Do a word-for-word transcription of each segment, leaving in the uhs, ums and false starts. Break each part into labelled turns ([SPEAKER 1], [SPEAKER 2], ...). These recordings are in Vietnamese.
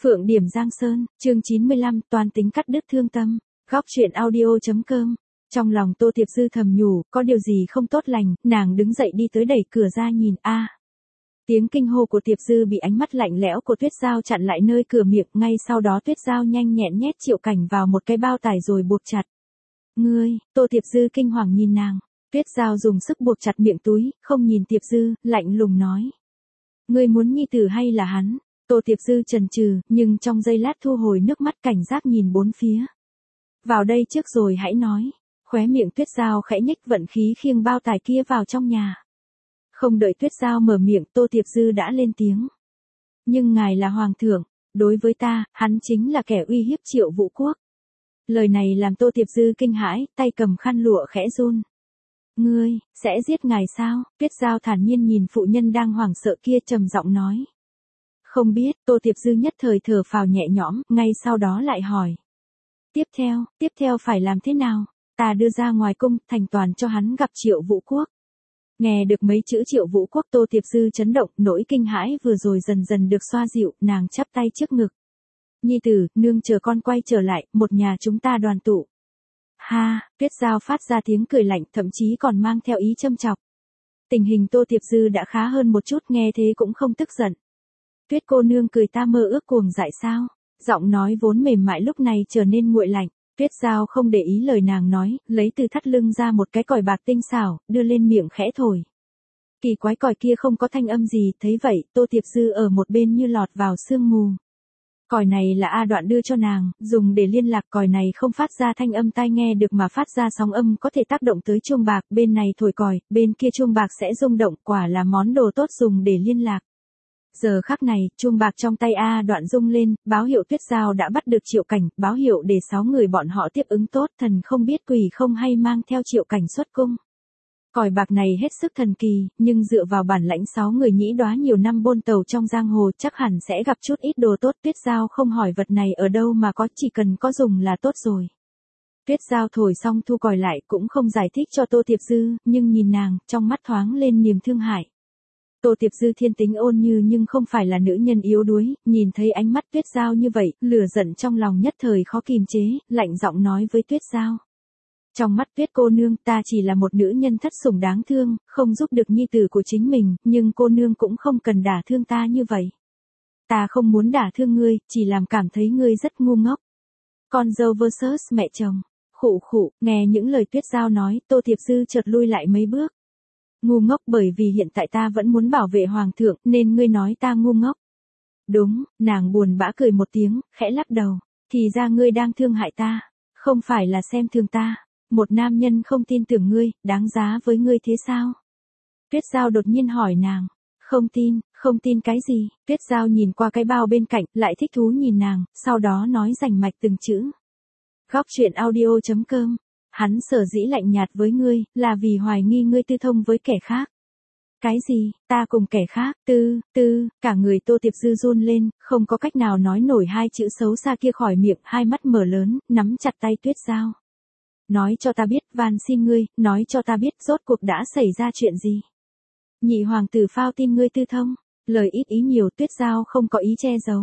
[SPEAKER 1] Phượng Điểm Giang Sơn, chương chín mươi lăm, toàn tính cắt đứt thương tâm. Góc truyện audio.com. Trong lòng Tô Tiệp Dư thầm nhủ, có điều gì không tốt lành, nàng đứng dậy đi tới đẩy cửa ra nhìn, a. Tiếng kinh hô của Tiệp Dư bị ánh mắt lạnh lẽo của Tuyết Giao chặn lại nơi cửa miệng, ngay sau đó Tuyết Giao nhanh nhẹn nhét Triệu Cảnh vào một cái bao tải rồi buộc chặt. Ngươi, Tô Tiệp Dư kinh hoàng nhìn nàng. Tuyết Giao dùng sức buộc chặt miệng túi, không nhìn Tiệp Dư, lạnh lùng nói. Ngươi muốn nhi tử hay là hắn? Tô Tiệp Dư chần chừ, nhưng trong giây lát thu hồi nước mắt cảnh giác nhìn bốn phía. Vào đây trước rồi hãy nói. Khóe miệng Tuyết Giao khẽ nhếch, vận khí khiêng bao tải kia vào trong nhà. Không đợi Tuyết Giao mở miệng, Tô Tiệp Dư đã lên tiếng. Nhưng ngài là hoàng thượng, đối với ta, hắn chính là kẻ uy hiếp Triệu Vũ Quốc. Lời này làm Tô Tiệp Dư kinh hãi, tay cầm khăn lụa khẽ run. Ngươi, sẽ giết ngài sao? Tuyết Giao thản nhiên nhìn phụ nhân đang hoảng sợ kia trầm giọng nói. Không biết, Tô Tiệp Dư nhất thời thở phào nhẹ nhõm, ngay sau đó lại hỏi. Tiếp theo, tiếp theo phải làm thế nào? Ta đưa ra ngoài cung, thành toàn cho hắn gặp Triệu Vũ Quốc. Nghe được mấy chữ Triệu Vũ Quốc, Tô Tiệp Dư chấn động, nỗi kinh hãi vừa rồi dần dần được xoa dịu, nàng chắp tay trước ngực. Nhi tử, nương chờ con quay trở lại, một nhà chúng ta đoàn tụ. Ha, Tuyết Giao phát ra tiếng cười lạnh, thậm chí còn mang theo ý châm chọc. Tình hình Tô Tiệp Dư đã khá hơn một chút, nghe thế cũng không tức giận. Tuyết cô nương cười ta mơ ước cuồng dại sao? Giọng nói vốn mềm mại lúc này trở nên nguội lạnh. Tuyết Giao không để ý lời nàng nói, lấy từ thắt lưng ra một cái còi bạc tinh xảo, đưa lên miệng khẽ thổi. Kỳ quái, còi kia không có thanh âm gì, thấy vậy, Tô Tiệp Dư ở một bên như lọt vào sương mù. Còi này là A Đoạn đưa cho nàng, dùng để liên lạc. Còi này không phát ra thanh âm tai nghe được mà phát ra sóng âm có thể tác động tới chuông bạc, bên này thổi còi, bên kia chuông bạc sẽ rung động, quả là món đồ tốt dùng để liên lạc. Giờ khắc này, chuông bạc trong tay A Đoạn rung lên, báo hiệu Tuyết Giao đã bắt được Triệu Cảnh, báo hiệu để sáu người bọn họ tiếp ứng tốt, thần không biết quỷ không hay mang theo Triệu Cảnh xuất cung. Còi bạc này hết sức thần kỳ, nhưng dựa vào bản lãnh sáu người nhĩ đoá nhiều năm bôn tàu trong giang hồ chắc hẳn sẽ gặp chút ít đồ tốt. Tuyết Giao không hỏi vật này ở đâu mà có, chỉ cần có dùng là tốt rồi. Tuyết Giao thổi xong thu còi lại, cũng không giải thích cho Tô Tiệp Dư, nhưng nhìn nàng, trong mắt thoáng lên niềm thương hại. Tô Tiệp Dư thiên tính ôn như nhưng không phải là nữ nhân yếu đuối, nhìn thấy ánh mắt Tuyết Giao như vậy, lửa giận trong lòng nhất thời khó kìm chế, lạnh giọng nói với Tuyết Giao. Trong mắt Tuyết cô nương, ta chỉ là một nữ nhân thất sủng đáng thương, không giúp được nhi tử của chính mình, nhưng cô nương cũng không cần đả thương ta như vậy. Ta không muốn đả thương ngươi, chỉ làm cảm thấy ngươi rất ngu ngốc. Con dâu versus mẹ chồng. Khụ khụ, nghe những lời Tuyết Giao nói, Tô Tiệp Dư chợt lui lại mấy bước. Ngu ngốc bởi vì hiện tại ta vẫn muốn bảo vệ hoàng thượng, nên ngươi nói ta ngu ngốc. Đúng, nàng buồn bã cười một tiếng, khẽ lắc đầu. Thì ra ngươi đang thương hại ta, không phải là xem thường ta. Một nam nhân không tin tưởng ngươi, đáng giá với ngươi thế sao? Tuyết Giao đột nhiên hỏi nàng. Không tin, không tin cái gì? Tuyết Giao nhìn qua cái bao bên cạnh, lại thích thú nhìn nàng, sau đó nói rành mạch từng chữ. Góc truyện audio.com. Hắn sở dĩ lạnh nhạt với ngươi, là vì hoài nghi ngươi tư thông với kẻ khác. Cái gì, ta cùng kẻ khác, tư, tư, cả người Tô Tiệp Dư run lên, không có cách nào nói nổi hai chữ xấu xa kia khỏi miệng, hai mắt mở lớn, nắm chặt tay Tuyết Giao. Nói cho ta biết, van xin ngươi, nói cho ta biết, rốt cuộc đã xảy ra chuyện gì. Nhị hoàng tử phao tin ngươi tư thông, lời ít ý nhiều. Tuyết Giao không có ý che giấu.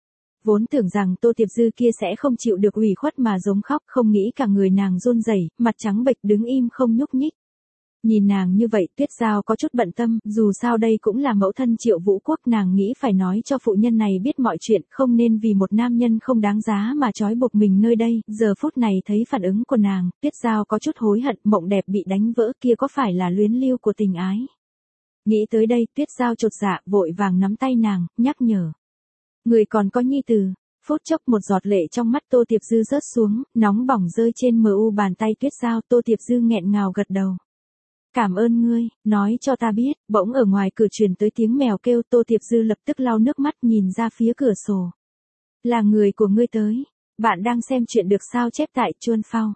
[SPEAKER 1] Vốn tưởng rằng Tô Tiệp Dư kia sẽ không chịu được ủy khuất mà giống khóc, không nghĩ cả người nàng run rẩy, mặt trắng bệch đứng im không nhúc nhích. Nhìn nàng như vậy, Tuyết Giao có chút bận tâm, dù sao đây cũng là mẫu thân Triệu Vũ Quốc, nàng nghĩ phải nói cho phụ nhân này biết mọi chuyện, không nên vì một nam nhân không đáng giá mà trói buộc mình nơi đây. Giờ phút này thấy phản ứng của nàng, Tuyết Giao có chút hối hận, mộng đẹp bị đánh vỡ kia có phải là luyến lưu của tình ái. Nghĩ tới đây, Tuyết Giao chột dạ, vội vàng nắm tay nàng, nhắc nhở. Người còn có nhi tử. Phút chốc một giọt lệ trong mắt Tô Tiệp Dư rớt xuống, nóng bỏng rơi trên mờ u bàn tay Tuyết Giao. Tô Tiệp Dư nghẹn ngào gật đầu. Cảm ơn ngươi, nói cho ta biết. Bỗng ở ngoài cửa truyền tới tiếng mèo kêu. Tô Tiệp Dư lập tức lau nước mắt nhìn ra phía cửa sổ. Là người của ngươi tới. Bạn đang xem chuyện được sao chép tại chuan phao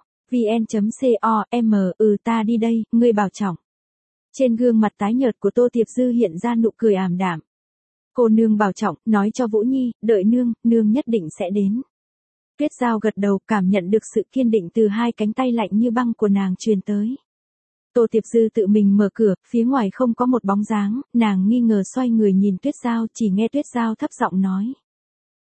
[SPEAKER 1] vn.com. Ừ, ta đi đây, ngươi bảo trọng. Trên gương mặt tái nhợt của Tô Tiệp Dư hiện ra nụ cười ảm đạm. Cô nương bảo trọng, nói cho Vũ Nhi, đợi nương, nương nhất định sẽ đến. Tuyết Giao gật đầu, cảm nhận được sự kiên định từ hai cánh tay lạnh như băng của nàng truyền tới. Tô Tiệp Dư tự mình mở cửa, phía ngoài không có một bóng dáng, nàng nghi ngờ xoay người nhìn Tuyết Giao, chỉ nghe Tuyết Giao thấp giọng nói.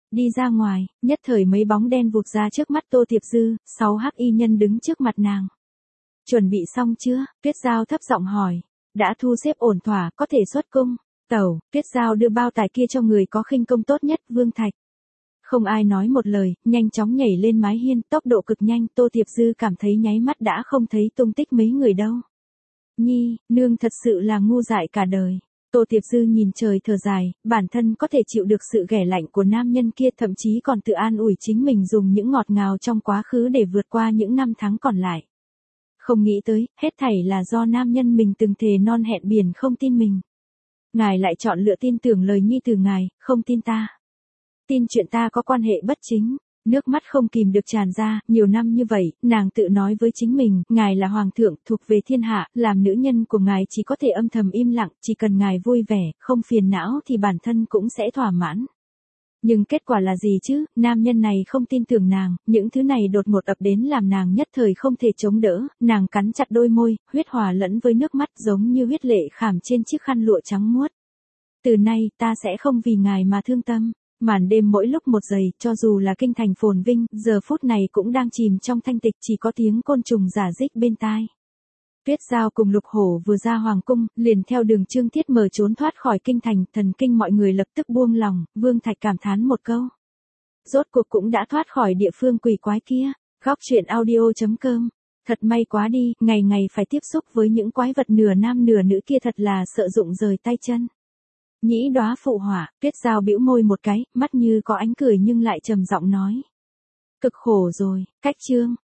[SPEAKER 1] Đi ra ngoài, nhất thời mấy bóng đen vụt ra trước mắt Tô Tiệp Dư, sáu hắc y nhân đứng trước mặt nàng. Chuẩn bị xong chưa? Tuyết Giao thấp giọng hỏi. Đã thu xếp ổn thỏa, có thể xuất cung. Tẩu, Tuyết Giao đưa bao tài kia cho người có khinh công tốt nhất, Vương Thạch. Không ai nói một lời, nhanh chóng nhảy lên mái hiên, tốc độ cực nhanh, Tô Tiệp Dư cảm thấy nháy mắt đã không thấy tung tích mấy người đâu. Nhi, nương thật sự là ngu dại cả đời. Tô Tiệp Dư nhìn trời thở dài, bản thân có thể chịu được sự ghẻ lạnh của nam nhân kia, thậm chí còn tự an ủi chính mình dùng những ngọt ngào trong quá khứ để vượt qua những năm tháng còn lại. Không nghĩ tới, hết thảy là do nam nhân mình từng thề non hẹn biển không tin mình. Ngài lại chọn lựa tin tưởng lời nhi từ ngài, không tin ta. Tin chuyện ta có quan hệ bất chính. Nước mắt không kìm được tràn ra, nhiều năm như vậy, nàng tự nói với chính mình, ngài là hoàng thượng, thuộc về thiên hạ, làm nữ nhân của ngài chỉ có thể âm thầm im lặng, chỉ cần ngài vui vẻ, không phiền não thì bản thân cũng sẽ thỏa mãn. Nhưng kết quả là gì chứ, nam nhân này không tin tưởng nàng, những thứ này đột ngột ập đến làm nàng nhất thời không thể chống đỡ, nàng cắn chặt đôi môi, huyết hòa lẫn với nước mắt giống như huyết lệ khảm trên chiếc khăn lụa trắng muốt. Từ nay, ta sẽ không vì ngài mà thương tâm. Màn đêm mỗi lúc một giây, cho dù là kinh thành phồn vinh, giờ phút này cũng đang chìm trong thanh tịch, chỉ có tiếng côn trùng rả rích bên tai. Tuyết Giao cùng Lục Hổ vừa ra hoàng cung, liền theo đường Trương Thiết Mờ trốn thoát khỏi kinh thành, thần kinh mọi người lập tức buông lòng, Vương Thạch cảm thán một câu. Rốt cuộc cũng đã thoát khỏi địa phương quỷ quái kia. Góc truyện audio chấm com. Thật may quá đi, ngày ngày phải tiếp xúc với những quái vật nửa nam nửa nữ kia thật là sợ rụng rời tay chân. Nhĩ Đóa phụ họa, Tuyết Giao bĩu môi một cái, mắt như có ánh cười nhưng lại trầm giọng nói. Cực khổ rồi, cách chương.